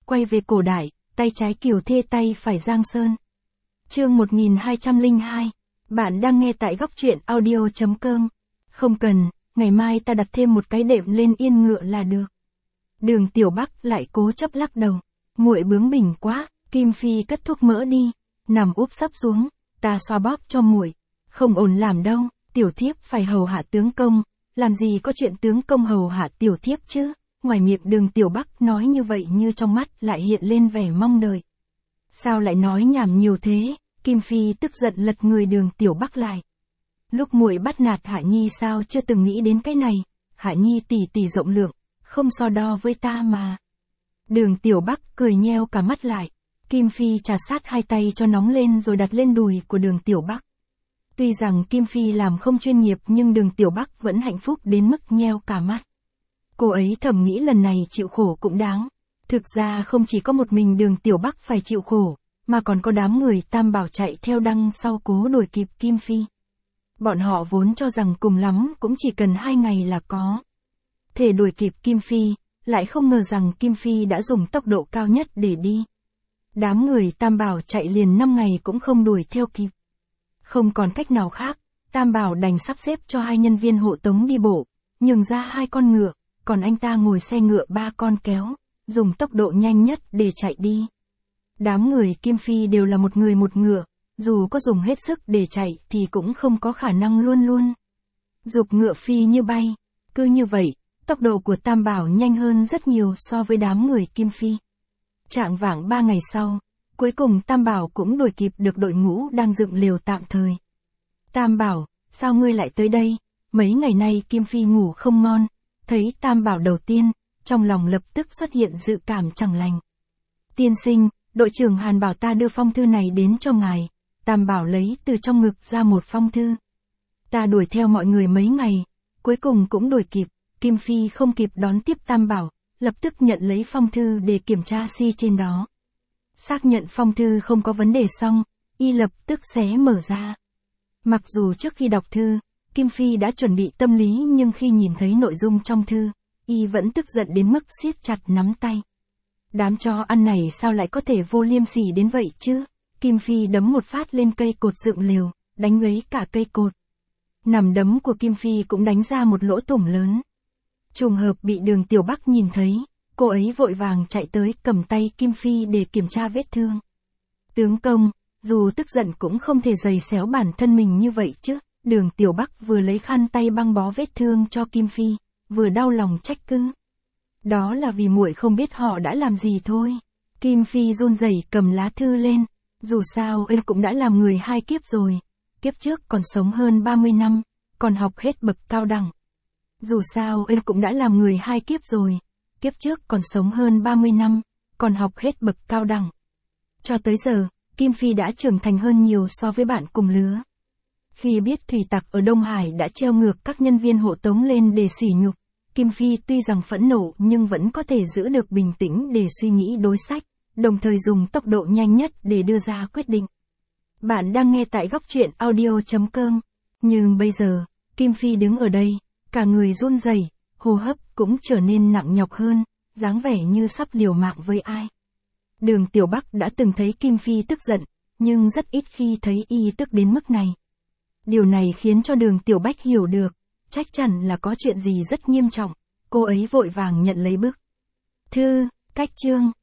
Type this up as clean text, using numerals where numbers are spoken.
quay về cổ đại, tay trái Kiều Thê tay phải Giang Sơn. Chương 1202. Bạn đang nghe tại góc truyện audio.com. Không cần, ngày mai ta đặt thêm một cái đệm lên yên ngựa là được. Đường Tiểu Bắc lại cố chấp lắc đầu. Muội bướng bỉnh quá, Kim Phi cất thuốc mỡ đi, nằm úp sấp xuống, ta xoa bóp cho muội. Không ổn làm đâu, tiểu thiếp phải hầu hạ tướng công, làm gì có chuyện tướng công hầu hạ tiểu thiếp chứ. Ngoài miệng Đường Tiểu Bắc nói như vậy nhưng trong mắt lại hiện lên vẻ mong đợi. Sao lại nói nhảm nhiều thế? Kim Phi tức giận lật người Đường Tiểu Bắc lại. Lúc muội bắt nạt Hạ Nhi sao chưa từng nghĩ đến cái này? Hạ Nhi tỷ tỷ rộng lượng, không so đo với ta mà. Đường Tiểu Bắc cười nheo cả mắt lại. Kim Phi trà sát hai tay cho nóng lên rồi đặt lên đùi của Đường Tiểu Bắc. Tuy rằng Kim Phi làm không chuyên nghiệp nhưng Đường Tiểu Bắc vẫn hạnh phúc đến mức nheo cả mắt. Cô ấy thầm nghĩ lần này chịu khổ cũng đáng. Thực ra không chỉ có một mình Đường Tiểu Bắc phải chịu khổ, mà còn có đám người Tam Bảo chạy theo đằng sau cố đuổi kịp Kim Phi. Bọn họ vốn cho rằng cùng lắm cũng chỉ cần 2 ngày là có thể đuổi kịp Kim Phi, lại không ngờ rằng Kim Phi đã dùng tốc độ cao nhất để đi. Đám người Tam Bảo chạy liền 5 ngày cũng không đuổi theo kịp. Không còn cách nào khác, Tam Bảo đành sắp xếp cho 2 nhân viên hộ tống đi bộ, nhường ra 2 con ngựa, còn anh ta ngồi xe ngựa 3 con kéo, dùng tốc độ nhanh nhất để chạy đi. Đám người Kim Phi đều là một người một ngựa, dù có dùng hết sức để chạy thì cũng không có khả năng luôn luôn giục ngựa phi như bay. Cứ như vậy, tốc độ của Tam Bảo nhanh hơn rất nhiều so với đám người Kim Phi. Chạng vạng 3 ngày sau, cuối cùng Tam Bảo cũng đuổi kịp được đội ngũ đang dựng lều tạm thời. Tam Bảo, sao ngươi lại tới đây? Mấy ngày nay Kim Phi ngủ không ngon, thấy Tam Bảo đầu tiên, trong lòng lập tức xuất hiện dự cảm chẳng lành. Tiên sinh, đội trưởng Hàn bảo ta đưa phong thư này đến cho ngài. Tam Bảo lấy từ trong ngực ra một phong thư. Ta đuổi theo mọi người mấy ngày, cuối cùng cũng đuổi kịp. Kim Phi không kịp đón tiếp Tam Bảo, lập tức nhận lấy phong thư để kiểm tra si trên đó. Xác nhận phong thư không có vấn đề xong, y lập tức xé mở ra. Mặc dù trước khi đọc thư, Kim Phi đã chuẩn bị tâm lý nhưng khi nhìn thấy nội dung trong thư, y vẫn tức giận đến mức siết chặt nắm tay. Đám chó ăn này sao lại có thể vô liêm sỉ đến vậy chứ? Kim Phi đấm một phát lên cây cột dựng lều, đánh ngấy cả cây cột. Nằm đấm của Kim Phi cũng đánh ra một lỗ thủng lớn. Trùng hợp bị Đường Tiểu Bắc nhìn thấy, cô ấy vội vàng chạy tới cầm tay Kim Phi để kiểm tra vết thương. Tướng công, dù tức giận cũng không thể giày xéo bản thân mình như vậy chứ. Đường Tiểu Bắc vừa lấy khăn tay băng bó vết thương cho Kim Phi, vừa đau lòng trách cứ. Đó là vì muội không biết họ đã làm gì thôi. Kim Phi run rẩy cầm lá thư lên. Dù sao em cũng đã làm người 2 kiếp rồi. Kiếp trước còn sống hơn 30 năm, còn học hết bậc cao đẳng. Dù sao em cũng đã làm người 2 kiếp rồi. Kiếp trước còn sống hơn 30 năm, còn học hết bậc cao đẳng. Cho tới giờ, Kim Phi đã trưởng thành hơn nhiều so với bạn cùng lứa. Khi biết thủy tặc ở Đông Hải đã treo ngược các nhân viên hộ tống lên để sỉ nhục, Kim Phi tuy rằng phẫn nộ nhưng vẫn có thể giữ được bình tĩnh để suy nghĩ đối sách, đồng thời dùng tốc độ nhanh nhất để đưa ra quyết định. Bạn đang nghe tại góc truyện audio.com. Nhưng bây giờ, Kim Phi đứng ở đây, cả người run rẩy, hô hấp cũng trở nên nặng nhọc hơn, dáng vẻ như sắp liều mạng với ai. Đường Tiểu Bắc đã từng thấy Kim Phi tức giận, nhưng rất ít khi thấy y tức đến mức này. Điều này khiến cho Đường Tiểu Bách hiểu được, chắc chắn là có chuyện gì rất nghiêm trọng. Cô ấy vội vàng nhận lấy bức thư, cách chương.